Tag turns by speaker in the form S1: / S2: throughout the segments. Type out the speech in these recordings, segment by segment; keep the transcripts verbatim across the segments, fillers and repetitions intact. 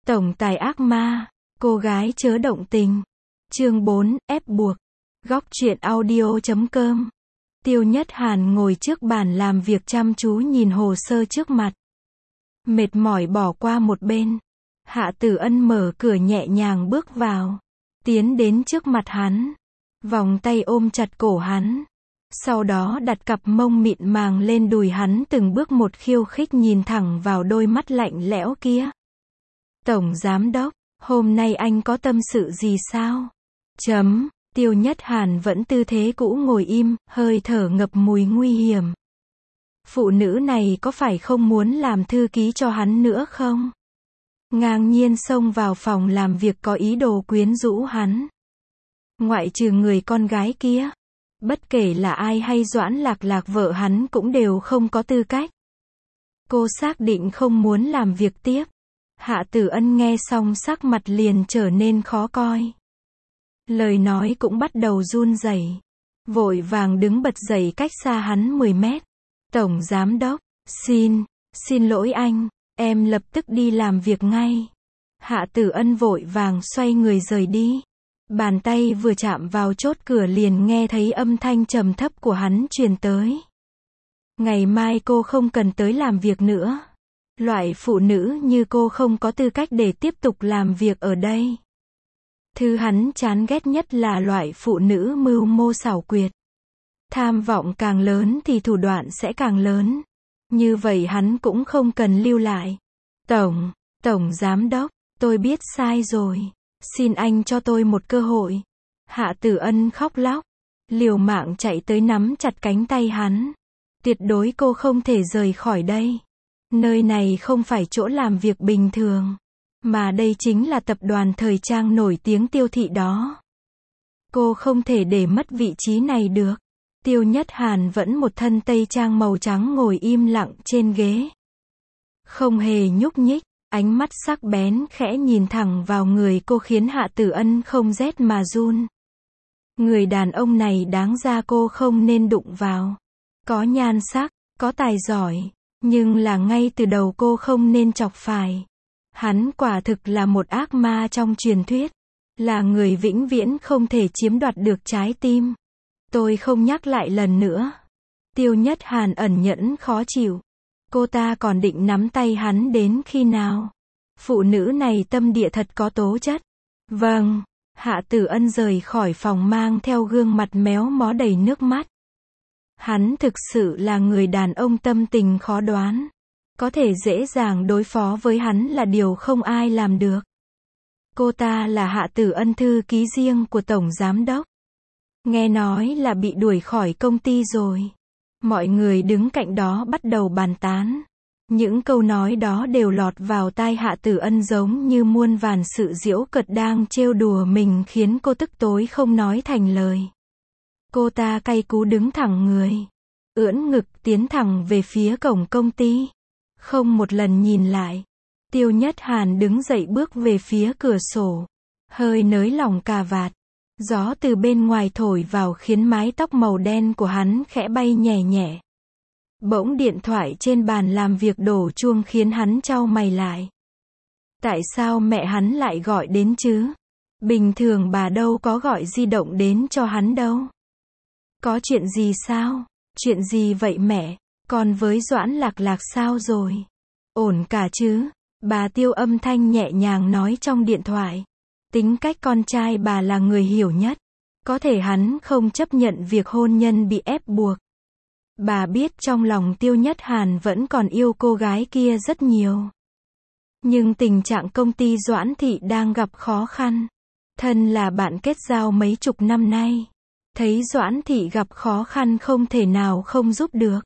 S1: Tổng tài ác ma, cô gái chớ động tình. Chương bốn, ép buộc. Góc truyện audio chấm com. Tiêu Nhất Hàn ngồi trước bàn làm việc chăm chú nhìn hồ sơ trước mặt. Mệt mỏi bỏ qua một bên. Hạ Tử Ân mở cửa nhẹ nhàng bước vào. Tiến đến trước mặt hắn. Vòng tay ôm chặt cổ hắn. Sau đó đặt cặp mông mịn màng lên đùi hắn, từng bước một khiêu khích nhìn thẳng vào đôi mắt lạnh lẽo kia. Tổng Giám Đốc, hôm nay anh có tâm sự gì sao? Chấm, Tiêu Nhất Hàn vẫn tư thế cũ ngồi im, hơi thở ngập mùi nguy hiểm. Phụ nữ này có phải không muốn làm thư ký cho hắn nữa không? Ngang nhiên xông vào phòng làm việc có ý đồ quyến rũ hắn. Ngoại trừ người con gái kia, bất kể là ai hay Doãn Lạc Lạc vợ hắn cũng đều không có tư cách. Cô xác định không muốn làm việc tiếp. Hạ Tử Ân nghe xong sắc mặt liền trở nên khó coi. Lời nói cũng bắt đầu run rẩy. Vội vàng đứng bật dậy cách xa hắn mười mét. Tổng Giám Đốc, xin, xin lỗi anh, em lập tức đi làm việc ngay. Hạ Tử Ân vội vàng xoay người rời đi. Bàn tay vừa chạm vào chốt cửa liền nghe thấy âm thanh trầm thấp của hắn truyền tới. Ngày mai cô không cần tới làm việc nữa. Loại phụ nữ như cô không có tư cách để tiếp tục làm việc ở đây. Thứ hắn chán ghét nhất là loại phụ nữ mưu mô xảo quyệt. Tham vọng càng lớn thì thủ đoạn sẽ càng lớn. Như vậy hắn cũng không cần lưu lại. Tổng, Tổng Giám Đốc, tôi biết sai rồi. Xin anh cho tôi một cơ hội. Hạ Tử Ân khóc lóc. Liều mạng chạy tới nắm chặt cánh tay hắn. Tuyệt đối cô không thể rời khỏi đây. Nơi này không phải chỗ làm việc bình thường. Mà đây chính là tập đoàn thời trang nổi tiếng Tiêu thị đó. Cô không thể để mất vị trí này được. Tiêu Nhất Hàn vẫn một thân tây trang màu trắng ngồi im lặng trên ghế. Không hề nhúc nhích. Ánh mắt sắc bén khẽ nhìn thẳng vào người cô khiến Hạ Tử Ân không rét mà run. Người đàn ông này đáng ra cô không nên đụng vào. Có nhan sắc, có tài giỏi, nhưng là ngay từ đầu cô không nên chọc phải. Hắn quả thực là một ác ma trong truyền thuyết. Là người vĩnh viễn không thể chiếm đoạt được trái tim. Tôi không nhắc lại lần nữa. Tiêu Nhất Hàn ẩn nhẫn khó chịu. Cô ta còn định nắm tay hắn đến khi nào? Phụ nữ này tâm địa thật có tố chất. Vâng. Hạ Tử Ân rời khỏi phòng mang theo gương mặt méo mó đầy nước mắt. Hắn thực sự là người đàn ông tâm tình khó đoán. Có thể dễ dàng đối phó với hắn là điều không ai làm được. Cô ta là Hạ Tử Ân, thư ký riêng của Tổng Giám Đốc. Nghe nói là bị đuổi khỏi công ty rồi. Mọi người đứng cạnh đó bắt đầu bàn tán. Những câu nói đó đều lọt vào tai Hạ Tử Ân giống như muôn vàn sự giễu cợt đang trêu đùa mình, khiến cô tức tối không nói thành lời. Cô ta cay cú đứng thẳng người, ưỡn ngực tiến thẳng về phía cổng công ty. Không một lần nhìn lại. Tiêu Nhất Hàn đứng dậy bước về phía cửa sổ. Hơi nới lỏng cà vạt. Gió từ bên ngoài thổi vào khiến mái tóc màu đen của hắn khẽ bay nhẹ nhẹ. Bỗng điện thoại trên bàn làm việc đổ chuông khiến hắn chau mày lại. Tại sao mẹ hắn lại gọi đến chứ? Bình thường bà đâu có gọi di động đến cho hắn đâu. Có chuyện gì sao? Chuyện gì vậy mẹ? Còn với Doãn Lạc Lạc sao rồi? Ổn cả chứ? Bà Tiêu âm thanh nhẹ nhàng nói trong điện thoại. Tính cách con trai bà là người hiểu nhất. Có thể hắn không chấp nhận việc hôn nhân bị ép buộc. Bà biết trong lòng Tiêu Nhất Hàn vẫn còn yêu cô gái kia rất nhiều. Nhưng tình trạng công ty Doãn Thị đang gặp khó khăn. Thân là bạn kết giao mấy chục năm nay. Thấy Doãn Thị gặp khó khăn không thể nào không giúp được.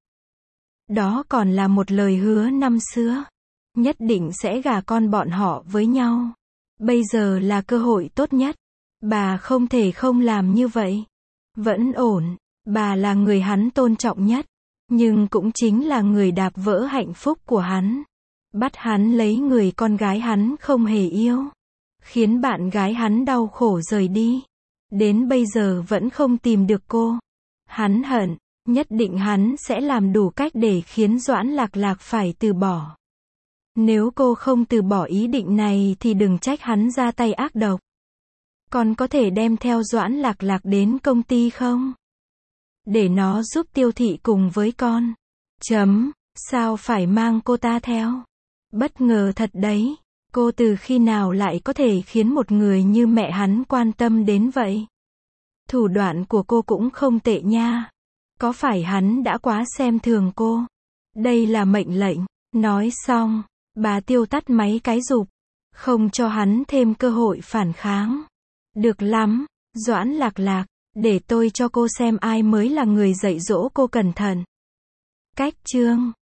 S1: Đó còn là một lời hứa năm xưa. Nhất định sẽ gả con bọn họ với nhau. Bây giờ là cơ hội tốt nhất. Bà không thể không làm như vậy. Vẫn ổn. Bà là người hắn tôn trọng nhất. Nhưng cũng chính là người đạp vỡ hạnh phúc của hắn. Bắt hắn lấy người con gái hắn không hề yêu. Khiến bạn gái hắn đau khổ rời đi. Đến bây giờ vẫn không tìm được cô. Hắn hận. Nhất định hắn sẽ làm đủ cách để khiến Doãn Lạc Lạc phải từ bỏ. Nếu cô không từ bỏ ý định này thì đừng trách hắn ra tay ác độc. Con có thể đem theo Doãn Lạc Lạc đến công ty không? Để nó giúp Tiêu Thị cùng với con. Chấm, sao phải mang cô ta theo? Bất ngờ thật đấy. Cô từ khi nào lại có thể khiến một người như mẹ hắn quan tâm đến vậy? Thủ đoạn của cô cũng không tệ nha. Có phải hắn đã quá xem thường cô? Đây là mệnh lệnh. Nói xong, bà Tiêu tắt máy cái rụp. Không cho hắn thêm cơ hội phản kháng. Được lắm, Doãn Lạc Lạc, để tôi cho cô xem ai mới là người dạy dỗ cô cẩn thận. Cách chương